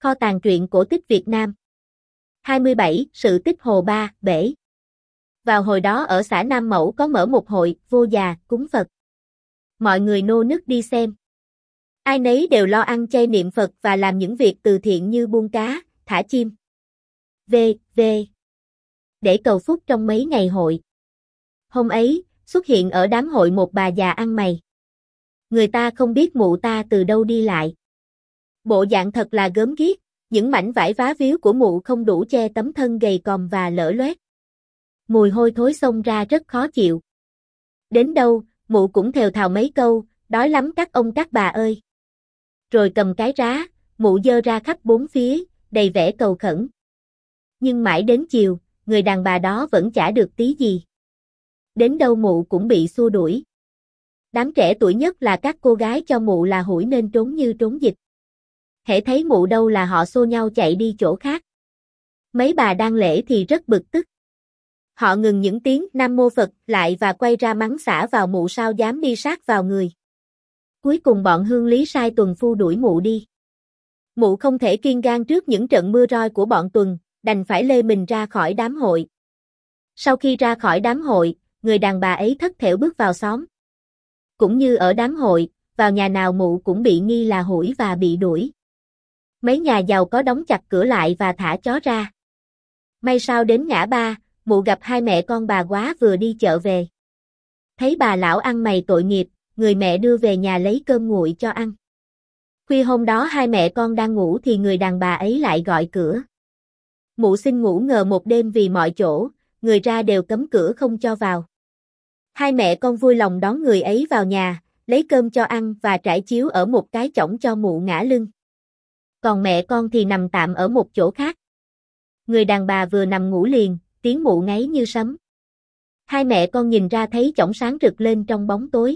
Kho tàng truyện cổ tích Việt Nam. 27. Sự tích Hồ Ba, Bể. Vào hồi đó ở xã Nam Mẫu có mở một hội, vô già, cúng Phật. Mọi người nô nức đi xem. Ai nấy đều lo ăn chay niệm Phật và làm những việc từ thiện như buôn cá, thả chim. V. Để cầu phúc trong mấy ngày hội. Hôm ấy, xuất hiện ở đám hội một bà già ăn mày. Người ta không biết mụ ta từ đâu đi lại. Bộ dạng thật là gớm ghiếc, những mảnh vải vá víu của mụ không đủ che tấm thân gầy còm và lở loét. Mùi hôi thối xông ra rất khó chịu. Đến đâu, mụ cũng thều thào mấy câu, đói lắm các ông các bà ơi. Rồi cầm cái rá, mụ giơ ra khắp bốn phía, đầy vẻ cầu khẩn. Nhưng mãi đến chiều, người đàn bà đó vẫn chả được tí gì. Đến đâu mụ cũng bị xua đuổi. Đám trẻ tuổi nhất là các cô gái cho mụ là hủi nên trốn như trốn dịch. Hễ thấy mụ đâu là họ xô nhau chạy đi chỗ khác. Mấy bà đang lễ thì rất bực tức. Họ ngừng những tiếng Nam Mô Phật lại và quay ra mắng xả vào mụ sao dám đi sát vào người. Cuối cùng bọn hương lý sai tuần phu đuổi mụ đi. Mụ không thể kiên gan trước những trận mưa roi của bọn tuần, đành phải lê mình ra khỏi đám hội. Sau khi ra khỏi đám hội, người đàn bà ấy thất thểu bước vào xóm. Cũng như ở đám hội, vào nhà nào mụ cũng bị nghi là hủi và bị đuổi. Mấy nhà giàu có đóng chặt cửa lại và thả chó ra. May sao đến ngã ba, mụ gặp hai mẹ con bà quá vừa đi chợ về. Thấy bà lão ăn mày tội nghiệp, người mẹ đưa về nhà lấy cơm nguội cho ăn. Khuya hôm đó hai mẹ con đang ngủ thì người đàn bà ấy lại gọi cửa. Mụ xin ngủ ngờ một đêm vì mọi chỗ, người ra đều cấm cửa không cho vào. Hai mẹ con vui lòng đón người ấy vào nhà, lấy cơm cho ăn và trải chiếu ở một cái chõng cho mụ ngả lưng. Còn mẹ con thì nằm tạm ở một chỗ khác. Người đàn bà vừa nằm ngủ liền, tiếng mụ ngáy như sấm. Hai mẹ con nhìn ra thấy chõng sáng rực lên trong bóng tối.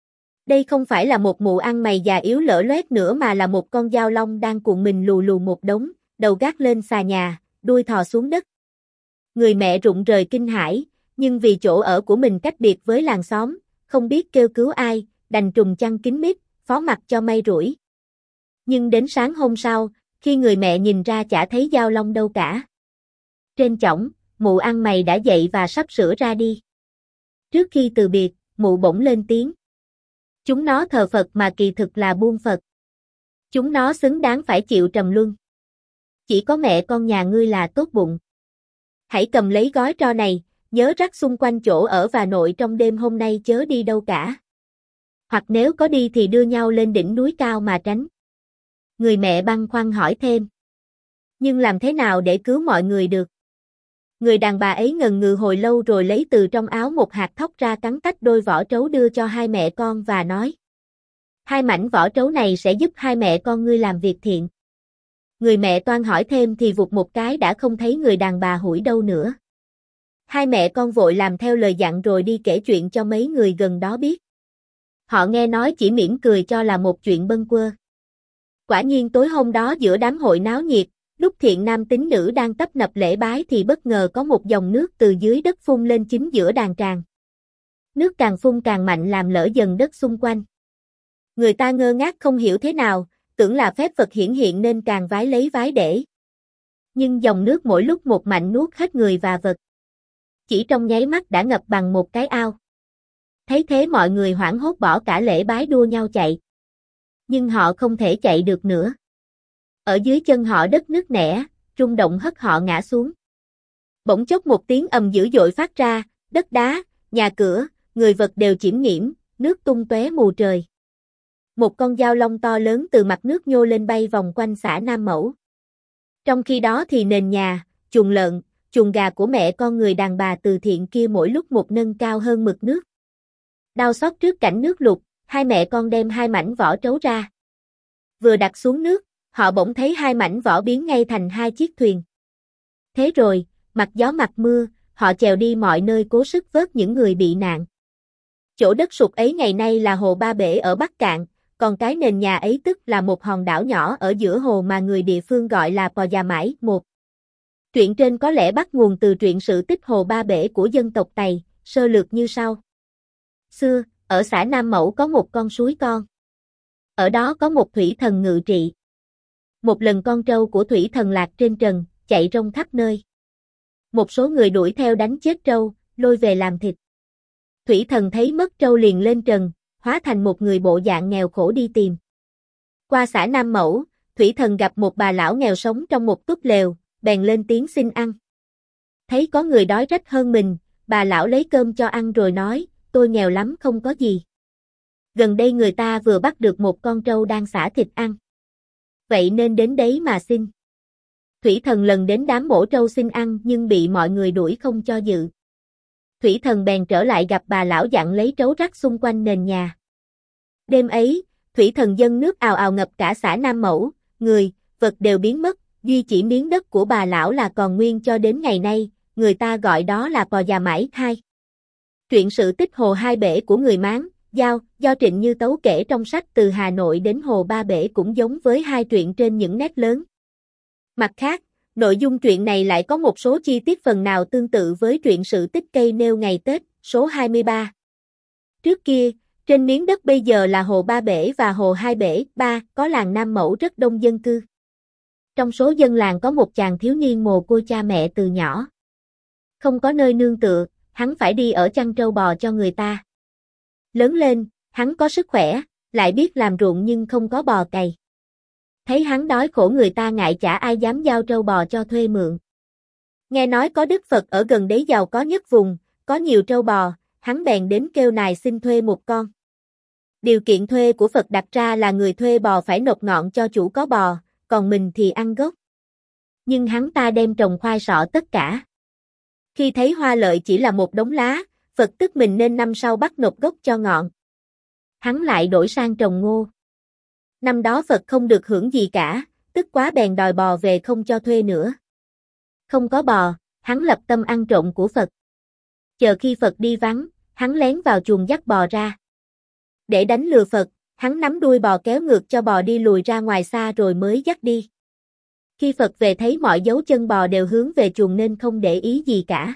Đây không phải là một mụ ăn mày già yếu lở loét nữa mà là một con dao long đang cuộn mình lù lù một đống, đầu gác lên xà nhà, đuôi thò xuống đất. Người mẹ rụng rời kinh hãi, nhưng vì chỗ ở của mình cách biệt với làng xóm, không biết kêu cứu ai, đành trùm chăn kín mít, phó mặc cho may rủi. Nhưng đến sáng hôm sau, khi người mẹ nhìn ra chả thấy dao long đâu cả. Trên chõng, mụ ăn mày đã dậy và sắp sửa ra đi. Trước khi từ biệt, mụ bỗng lên tiếng. Chúng nó thờ Phật mà kỳ thực là buôn Phật. Chúng nó xứng đáng phải chịu trầm luân. Chỉ có mẹ con nhà ngươi là tốt bụng. Hãy cầm lấy gói tro này, nhớ rắc xung quanh chỗ ở và nội trong đêm hôm nay chớ đi đâu cả. Hoặc nếu có đi thì đưa nhau lên đỉnh núi cao mà tránh. Người mẹ băn khoăn hỏi thêm. Nhưng làm thế nào để cứu mọi người được? Người đàn bà ấy ngần ngừ hồi lâu rồi lấy từ trong áo một hạt thóc ra cắn tách đôi vỏ trấu đưa cho hai mẹ con và nói. Hai mảnh vỏ trấu này sẽ giúp hai mẹ con ngươi làm việc thiện. Người mẹ toan hỏi thêm thì vụt một cái đã không thấy người đàn bà hủi đâu nữa. Hai mẹ con vội làm theo lời dặn rồi đi kể chuyện cho mấy người gần đó biết. Họ nghe nói chỉ mỉm cười cho là một chuyện bâng quơ. Quả nhiên tối hôm đó giữa đám hội náo nhiệt, lúc thiện nam tín nữ đang tấp nập lễ bái thì bất ngờ có một dòng nước từ dưới đất phun lên chính giữa đàn tràng. Nước càng phun càng mạnh làm lở dần đất xung quanh. Người ta ngơ ngác không hiểu thế nào, tưởng là phép Phật hiển hiện nên càng vái lấy vái để. Nhưng dòng nước mỗi lúc một mạnh nuốt hết người và vật. Chỉ trong nháy mắt đã ngập bằng một cái ao. Thấy thế mọi người hoảng hốt bỏ cả lễ bái đua nhau chạy. Nhưng họ không thể chạy được nữa. Ở dưới chân họ đất nứt nẻ, rung động hất họ ngã xuống. Bỗng chốc một tiếng ầm dữ dội phát ra, đất đá, nhà cửa, người vật đều chiểm nghiễm, nước tung tóe mù trời. Một con dao long to lớn từ mặt nước nhô lên bay vòng quanh xã Nam Mẫu. Trong khi đó thì nền nhà, chuồng lợn, chuồng gà của mẹ con người đàn bà từ thiện kia mỗi lúc một nâng cao hơn mực nước. Đau xót trước cảnh nước lụt, hai mẹ con đem hai mảnh vỏ trấu ra. Vừa đặt xuống nước, họ bỗng thấy hai mảnh vỏ biến ngay thành hai chiếc thuyền. Thế rồi, mặc gió mặc mưa, họ chèo đi mọi nơi cố sức vớt những người bị nạn. Chỗ đất sụt ấy ngày nay là hồ Ba Bể ở Bắc Cạn, còn cái nền nhà ấy tức là một hòn đảo nhỏ ở giữa hồ mà người địa phương gọi là Pò Già Mãi. Truyện trên có lẽ bắt nguồn từ truyện sự tích Hồ Ba Bể của dân tộc Tày, sơ lược như sau. Xưa, ở xã Nam Mẫu có một con suối con. Ở đó có một thủy thần ngự trị. Một lần con trâu của thủy thần lạc trên trần, chạy rông khắp nơi. Một số người đuổi theo đánh chết trâu, lôi về làm thịt. Thủy thần thấy mất trâu liền lên trần, hóa thành một người bộ dạng nghèo khổ đi tìm. Qua xã Nam Mẫu, thủy thần gặp một bà lão nghèo sống trong một túp lều, bèn lên tiếng xin ăn. Thấy có người đói rách hơn mình, bà lão lấy cơm cho ăn rồi nói, tôi nghèo lắm không có gì. Gần đây người ta vừa bắt được một con trâu đang xả thịt ăn. Vậy nên đến đấy mà xin. Thủy thần lần đến đám mổ trâu xin ăn nhưng bị mọi người đuổi không cho dự. Thủy thần bèn trở lại gặp bà lão dặn lấy trấu rắc xung quanh nền nhà. Đêm ấy, thủy thần dâng nước ào ào ngập cả xã Nam Mẫu, người, vật đều biến mất, duy chỉ miếng đất của bà lão là còn nguyên cho đến ngày nay, người ta gọi đó là Pò Già Mãi Hai. Truyện sự tích Hồ Hai Bể của người Mán, Dao, do Trịnh Như Tấu kể trong sách Từ Hà Nội đến Hồ Ba Bể cũng giống với hai truyện trên những nét lớn. Mặt khác, nội dung truyện này lại có một số chi tiết phần nào tương tự với truyện sự tích Cây Nêu Ngày Tết, số 23. Trước kia, trên miếng đất bây giờ là Hồ Ba Bể và Hồ Hai Bể, có làng Nam Mẫu rất đông dân cư. Trong số dân làng có một chàng thiếu niên mồ côi cha mẹ từ nhỏ. Không có nơi nương tựa, hắn phải đi ở chăn trâu bò cho người ta. Lớn lên, hắn có sức khỏe, lại biết làm ruộng nhưng không có bò cày. Thấy hắn đói khổ người ta ngại chả ai dám giao trâu bò cho thuê mượn. Nghe nói có Đức Phật ở gần đấy giàu có nhất vùng, có nhiều trâu bò, hắn bèn đến kêu nài xin thuê một con. Điều kiện thuê của Phật đặt ra là người thuê bò phải nộp ngọn cho chủ có bò, còn mình thì ăn gốc. Nhưng hắn ta đem trồng khoai sọ tất cả. Khi thấy hoa lợi chỉ là một đống lá, Phật tức mình nên năm sau bắt nộp gốc cho ngọn. Hắn lại đổi sang trồng ngô. Năm đó Phật không được hưởng gì cả, tức quá bèn đòi bò về không cho thuê nữa. Không có bò, hắn lập tâm ăn trộm của Phật. Chờ khi Phật đi vắng, hắn lén vào chuồng dắt bò ra. Để đánh lừa Phật, hắn nắm đuôi bò kéo ngược cho bò đi lùi ra ngoài xa rồi mới dắt đi. Khi Phật về thấy mọi dấu chân bò đều hướng về chuồng nên không để ý gì cả.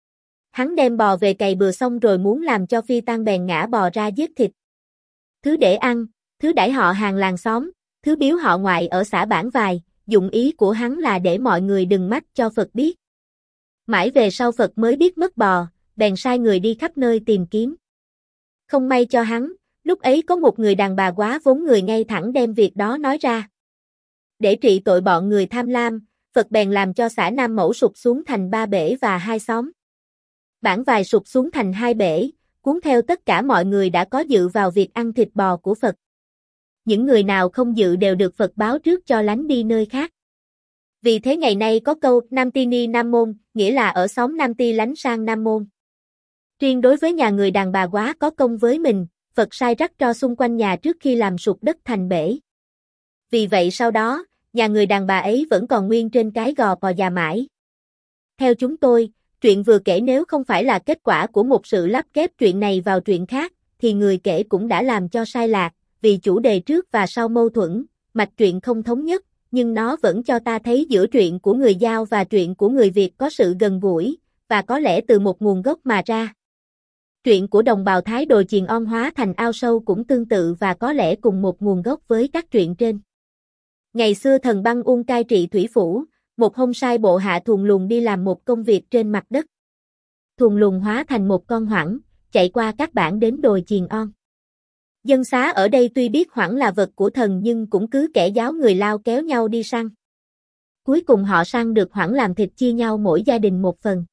Hắn đem bò về cày bừa xong rồi muốn làm cho phi tang bèn ngã bò ra giết thịt. Thứ để ăn, thứ đãi họ hàng làng xóm, thứ biếu họ ngoại ở xã Bản Vài, dụng ý của hắn là để mọi người đừng mách cho Phật biết. Mãi về sau Phật mới biết mất bò, bèn sai người đi khắp nơi tìm kiếm. Không may cho hắn, lúc ấy có một người đàn bà quá vốn người ngay thẳng đem việc đó nói ra. Để trị tội bọn người tham lam, Phật bèn làm cho xã Nam Mẫu sụp xuống thành 3 bể và 2 xóm. Bản Vài sụp xuống thành 2 bể, cuốn theo tất cả mọi người đã có dự vào việc ăn thịt bò của Phật. Những người nào không dự đều được Phật báo trước cho lánh đi nơi khác. Vì thế ngày nay có câu Nam Ti Ni Nam Môn, nghĩa là ở xóm Nam Ti lánh sang Nam Môn. Riêng đối với nhà người đàn bà quá có công với mình, Phật sai rắc tro xung quanh nhà trước khi làm sụp đất thành bể. Vì vậy sau đó, nhà người đàn bà ấy vẫn còn nguyên trên cái gò Pò Già Mãi. Theo chúng tôi, truyện vừa kể nếu không phải là kết quả của một sự lắp ghép truyện này vào truyện khác, thì người kể cũng đã làm cho sai lạc, vì chủ đề trước và sau mâu thuẫn, mạch truyện không thống nhất, nhưng nó vẫn cho ta thấy giữa truyện của người Dao và truyện của người Việt có sự gần gũi, và có lẽ từ một nguồn gốc mà ra. Truyện của đồng bào Thái Đồi Chiền On hóa thành ao sâu cũng tương tự và có lẽ cùng một nguồn gốc với các truyện trên. Ngày xưa thần Băng Ung cai trị thủy phủ, một hôm sai bộ hạ Thuần Lùn đi làm một công việc trên mặt đất. Thuần Lùn hóa thành một con hoảng, chạy qua các bản đến đồi Chiền On. Dân xá ở đây tuy biết hoảng là vật của thần nhưng cũng cứ kẻ giáo người Lao kéo nhau đi săn. Cuối cùng họ săn được hoảng làm thịt chia nhau mỗi gia đình một phần.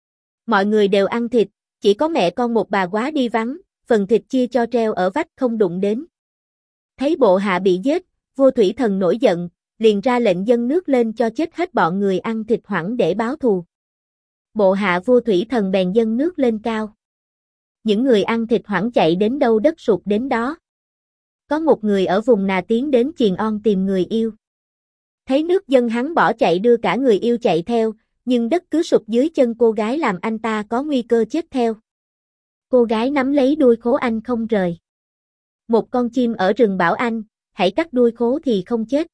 Mọi người đều ăn thịt, chỉ có mẹ con một bà quá đi vắng, phần thịt chia cho treo ở vách không đụng đến. Thấy bộ hạ bị giết, vua thủy thần nổi giận, liền ra lệnh dâng nước lên cho chết hết bọn người ăn thịt hoảng để báo thù. Bộ hạ vua thủy thần bèn dâng nước lên cao. Những người ăn thịt hoảng chạy đến đâu đất sụt đến đó. Có một người ở vùng Nà tiến đến Chiền On tìm người yêu. Thấy nước dâng hắn bỏ chạy đưa cả người yêu chạy theo, nhưng đất cứ sụp dưới chân cô gái làm anh ta có nguy cơ chết theo. Cô gái nắm lấy đuôi khố anh không rời. Một con chim ở rừng bảo anh, hãy cắt đuôi khố thì không chết.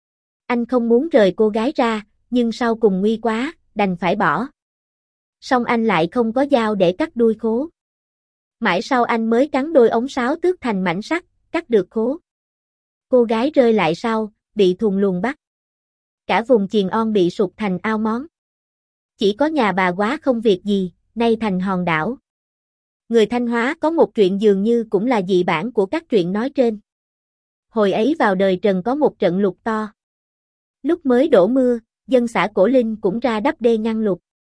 Anh không muốn rời cô gái ra, nhưng sau cùng nguy quá, đành phải bỏ. Xong anh lại không có dao để cắt đuôi khố. Mãi sau anh mới cắn đôi ống sáo tước thành mảnh sắt, cắt được khố. Cô gái rơi lại sau, bị Thuần Lùn bắt. Cả vùng Chiền On bị sụt thành ao món. Chỉ có nhà bà Quá không việc gì, nay thành hòn đảo. Người Thanh Hóa có một chuyện dường như cũng là dị bản của các truyện nói trên. Hồi ấy vào đời Trần có một trận lụt to. Lúc mới đổ mưa, dân xã Cổ Linh cũng ra đắp đê ngăn lụt.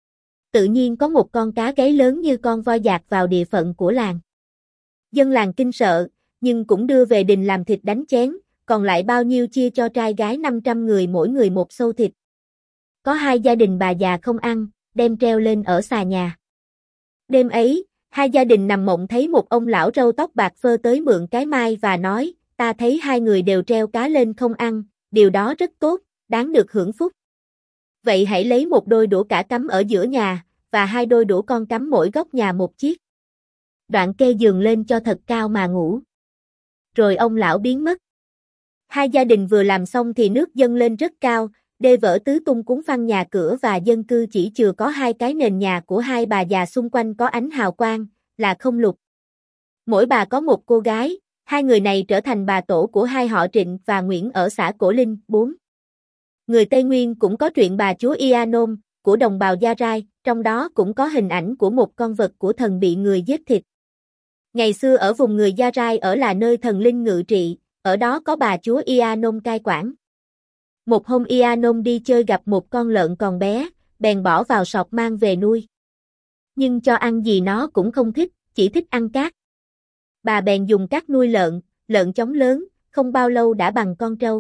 Tự nhiên có một con cá gáy lớn như con voi dạt vào địa phận của làng. Dân làng kinh sợ, nhưng cũng đưa về đình làm thịt đánh chén, còn lại bao nhiêu chia cho trai gái 500 người mỗi người một xâu thịt. Có hai gia đình bà già không ăn, đem treo lên ở xà nhà. Đêm ấy, hai gia đình nằm mộng thấy một ông lão râu tóc bạc phơ tới mượn cái mai và nói, ta thấy hai người đều treo cá lên không ăn, điều đó rất tốt, đáng được hưởng phúc. Vậy hãy lấy một đôi đũa cả cắm ở giữa nhà, và hai đôi đũa con cắm mỗi góc nhà một chiếc. Đoạn kê giường lên cho thật cao mà ngủ. Rồi ông lão biến mất. Hai gia đình vừa làm xong thì nước dâng lên rất cao, đê vỡ tứ tung cuốn phăng nhà cửa và dân cư chỉ chừa có hai cái nền nhà của hai bà già xung quanh có ánh hào quang, là không lụt. Mỗi bà có một cô gái, hai người này trở thành bà tổ của hai họ Trịnh và Nguyễn ở xã Cổ Linh. 4. Người Tây Nguyên cũng có truyện bà chúa Ia Nôm, của đồng bào Gia Rai, trong đó cũng có hình ảnh của một con vật của thần bị người giết thịt. Ngày xưa ở vùng người Gia Rai ở là nơi thần linh ngự trị, ở đó có bà chúa Ia Nôm cai quản. Một hôm Ia Nôm đi chơi gặp một con lợn còn bé, bèn bỏ vào sọt mang về nuôi. Nhưng cho ăn gì nó cũng không thích, chỉ thích ăn cát. Bà bèn dùng cát nuôi lợn chóng lớn, không bao lâu đã bằng con trâu.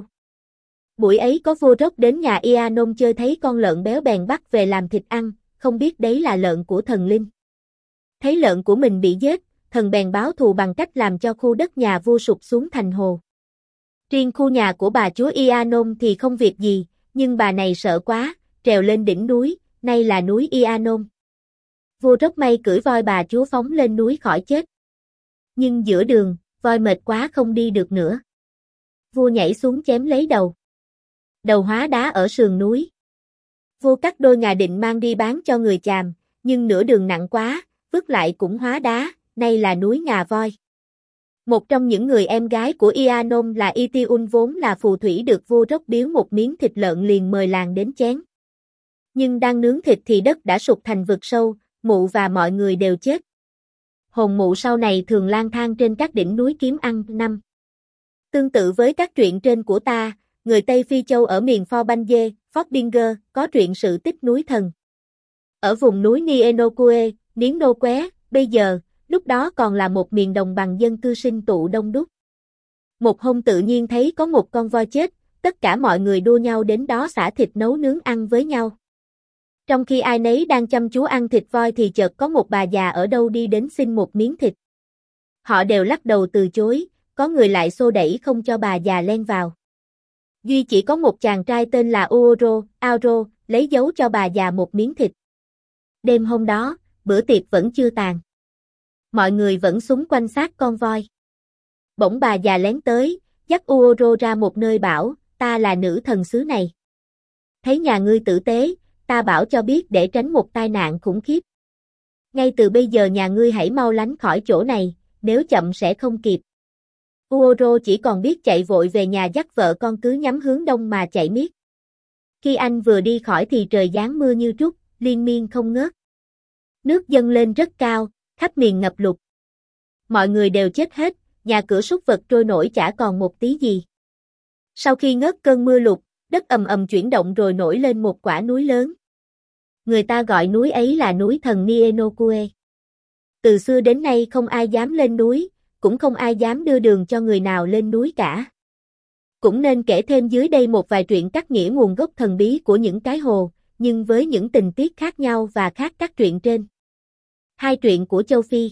Buổi ấy có vua Rốc đến nhà Ia Nôm chơi thấy con lợn béo bèn bắt về làm thịt ăn, không biết đấy là lợn của thần linh. Thấy lợn của mình bị giết, thần bèn báo thù bằng cách làm cho khu đất nhà vua sụp xuống thành hồ. Riêng khu nhà của bà chúa Ia Nôm thì không việc gì, nhưng bà này sợ quá, trèo lên đỉnh núi, nay là núi Ia Nôm. Vua Rốc may cưỡi voi bà chúa phóng lên núi khỏi chết. Nhưng giữa đường, voi mệt quá không đi được nữa. Vua nhảy xuống chém lấy đầu. Đầu hóa đá ở sườn núi. Vua cắt đôi ngà định mang đi bán cho người chàm, nhưng nửa đường nặng quá, vứt lại cũng hóa đá, nay là núi Ngà Voi. Một trong những người em gái của Ia Nôm là Itiun vốn là phù thủy được vua Rốc biếu một miếng thịt lợn liền mời làng đến chén. Nhưng đang nướng thịt thì đất đã sụt thành vực sâu, mụ và mọi người đều chết. Hồn mụ sau này thường lang thang trên các đỉnh núi kiếm ăn. 5. Tương tự với các truyện trên của ta, người Tây Phi Châu ở miền Forbanje, Fordbinger, có truyện sự tích núi thần. Ở vùng núi Nienokue, Niến Nô Qué, bây giờ, lúc đó còn là một miền đồng bằng dân cư sinh tụ đông đúc. Một hôm tự nhiên thấy có một con voi chết, tất cả mọi người đua nhau đến đó xả thịt nấu nướng ăn với nhau. Trong khi ai nấy đang chăm chú ăn thịt voi thì chợt có một bà già ở đâu đi đến xin một miếng thịt. Họ đều lắc đầu từ chối, có người lại xô đẩy không cho bà già len vào. Duy chỉ có một chàng trai tên là Auro, lấy dấu cho bà già một miếng thịt. Đêm hôm đó, bữa tiệc vẫn chưa tàn. Mọi người vẫn xúm quanh xác con voi. Bỗng bà già lén tới, dắt Uoro ra một nơi bảo, ta là nữ thần xứ này. Thấy nhà ngươi tử tế, ta bảo cho biết để tránh một tai nạn khủng khiếp. Ngay từ bây giờ nhà ngươi hãy mau lánh khỏi chỗ này, nếu chậm sẽ không kịp. Uoro chỉ còn biết chạy vội về nhà dắt vợ con cứ nhắm hướng đông mà chạy miết. Khi anh vừa đi khỏi thì trời giáng mưa như trút, liên miên không ngớt. Nước dâng lên rất cao, khắp miền ngập lụt. Mọi người đều chết hết, nhà cửa súc vật trôi nổi chả còn một tí gì. Sau khi ngớt cơn mưa lụt, đất ầm ầm chuyển động rồi nổi lên một quả núi lớn. Người ta gọi núi ấy là núi thần Nienokue. Từ xưa đến nay không ai dám lên núi, cũng không ai dám đưa đường cho người nào lên núi cả. Cũng nên kể thêm dưới đây một vài truyện cắt nghĩa nguồn gốc thần bí của những cái hồ, nhưng với những tình tiết khác nhau và khác các truyện trên. Hai truyện của châu Phi.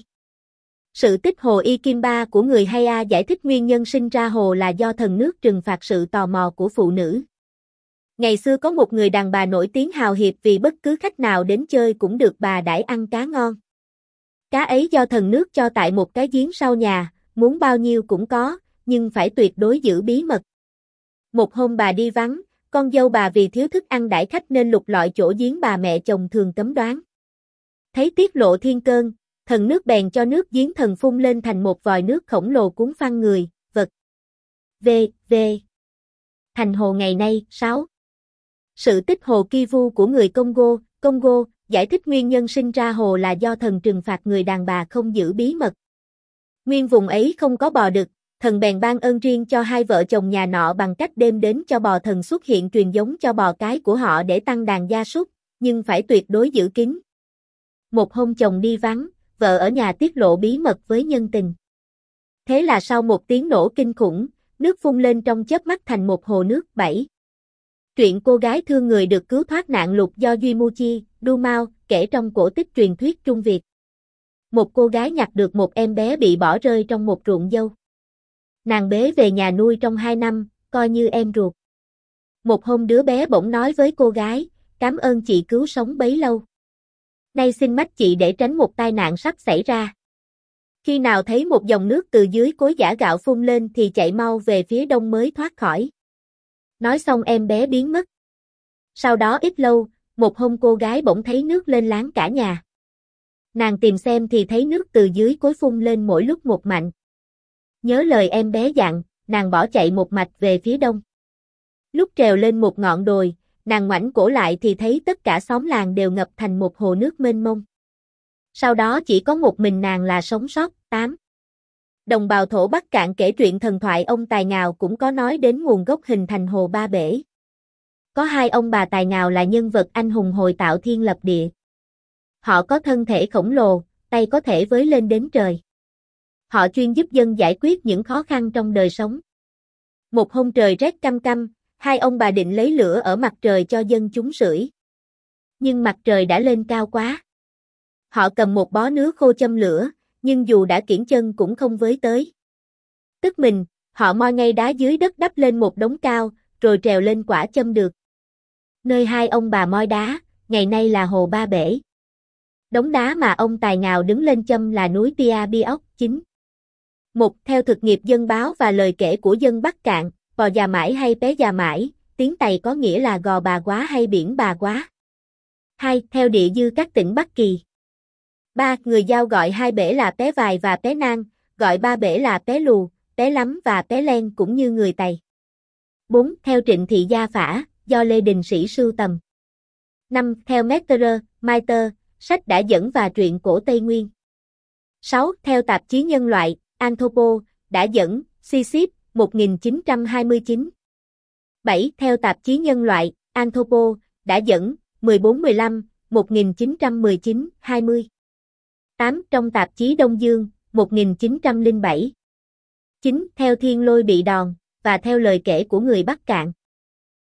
Sự tích hồ Ikimba của người Haya giải thích nguyên nhân sinh ra hồ là do thần nước trừng phạt sự tò mò của phụ nữ. Ngày xưa có một người đàn bà nổi tiếng hào hiệp vì bất cứ khách nào đến chơi cũng được bà đãi ăn cá ngon. Cá ấy do thần nước cho tại một cái giếng sau nhà, muốn bao nhiêu cũng có, nhưng phải tuyệt đối giữ bí mật. Một hôm bà đi vắng, con dâu bà vì thiếu thức ăn đãi khách nên lục lọi chỗ giếng bà mẹ chồng thường cấm đoán. Thấy tiết lộ thiên cơn, thần nước bèn cho nước giếng thần phun lên thành một vòi nước khổng lồ cuốn phăng người, vật. Thành hồ ngày nay. 6. Sự tích hồ Kivu của người Congo, Congo, giải thích nguyên nhân sinh ra hồ là do thần trừng phạt người đàn bà không giữ bí mật. Nguyên vùng ấy không có bò đực, thần bèn ban ơn riêng cho hai vợ chồng nhà nọ bằng cách đem đến cho bò thần xuất hiện truyền giống cho bò cái của họ để tăng đàn gia súc, nhưng phải tuyệt đối giữ kín. Một hôm chồng đi vắng, vợ ở nhà tiết lộ bí mật với nhân tình. Thế là sau một tiếng nổ kinh khủng, nước phun lên trong chớp mắt thành một hồ nước. 7. Truyện cô gái thương người được cứu thoát nạn lụt do Duy Muchi, Du Mao, kể trong cổ tích truyền thuyết Trung Việt. Một cô gái nhặt được một em bé bị bỏ rơi trong một ruộng dâu. Nàng bế về nhà nuôi trong 2 năm, coi như em ruột. Một hôm đứa bé bỗng nói với cô gái, cảm ơn chị cứu sống bấy lâu. Nay xin mách chị để tránh một tai nạn sắp xảy ra. Khi nào thấy một dòng nước từ dưới cối giã gạo phun lên thì chạy mau về phía đông mới thoát khỏi. Nói xong em bé biến mất. Sau đó ít lâu, một hôm cô gái bỗng thấy nước lên láng cả nhà. Nàng tìm xem thì thấy nước từ dưới cối phun lên mỗi lúc một mạnh. Nhớ lời em bé dặn, nàng bỏ chạy một mạch về phía đông. Lúc trèo lên một ngọn đồi, nàng ngoảnh cổ lại thì thấy tất cả xóm làng đều ngập thành một hồ nước mênh mông. Sau đó chỉ có một mình nàng là sống sót. 8. Đồng bào thổ Bắc Cạn kể truyện thần thoại ông Tài Ngào cũng có nói đến nguồn gốc hình thành hồ Ba Bể. Có hai ông bà Tài Ngào là nhân vật anh hùng hồi tạo thiên lập địa. Họ có thân thể khổng lồ, tay có thể với lên đến trời. Họ chuyên giúp dân giải quyết những khó khăn trong đời sống. Một hôm trời rét căm căm, hai ông bà định lấy lửa ở mặt trời cho dân chúng sưởi. Nhưng mặt trời đã lên cao quá. Họ cầm một bó nứa khô châm lửa, nhưng dù đã kiễng chân cũng không với tới. Tức mình, họ moi ngay đá dưới đất đắp lên một đống cao, rồi trèo lên quả châm được. Nơi hai ông bà moi đá, ngày nay là hồ Ba Bể. Đống đá mà ông Tài Ngào đứng lên châm là núi Pia Bióc. 9. Một, theo thực nghiệp dân báo và lời kể của dân Bắc Cạn, Bò Già Mãi hay Pé Già Mãi, tiếng Tày có nghĩa là Gò Bà Quá hay Biển Bà Quá. 2. Theo địa dư các tỉnh Bắc Kỳ. 3. Người Dao gọi hai bể là Pé Vài và Pé Nang, gọi ba bể là Pé Lù, Pé Lắm và Pé Len cũng như người Tày. 4. Theo Trịnh Thị Gia Phả, do Lê Đình Sĩ sưu tầm. 5. Theo Metterer, Maiter, sách đã dẫn và truyện cổ Tây Nguyên. 6. Theo tạp chí Nhân loại, Anthropo, đã dẫn, Sisip, 1929. 7. Theo tạp chí Nhân loại, Anthropo, đã dẫn, 14-15, 1919-20. 8. Trong tạp chí Đông Dương, 1907. 9. Theo Thiên Lôi Bị Đòn, và theo lời kể của người Bắc Cạn.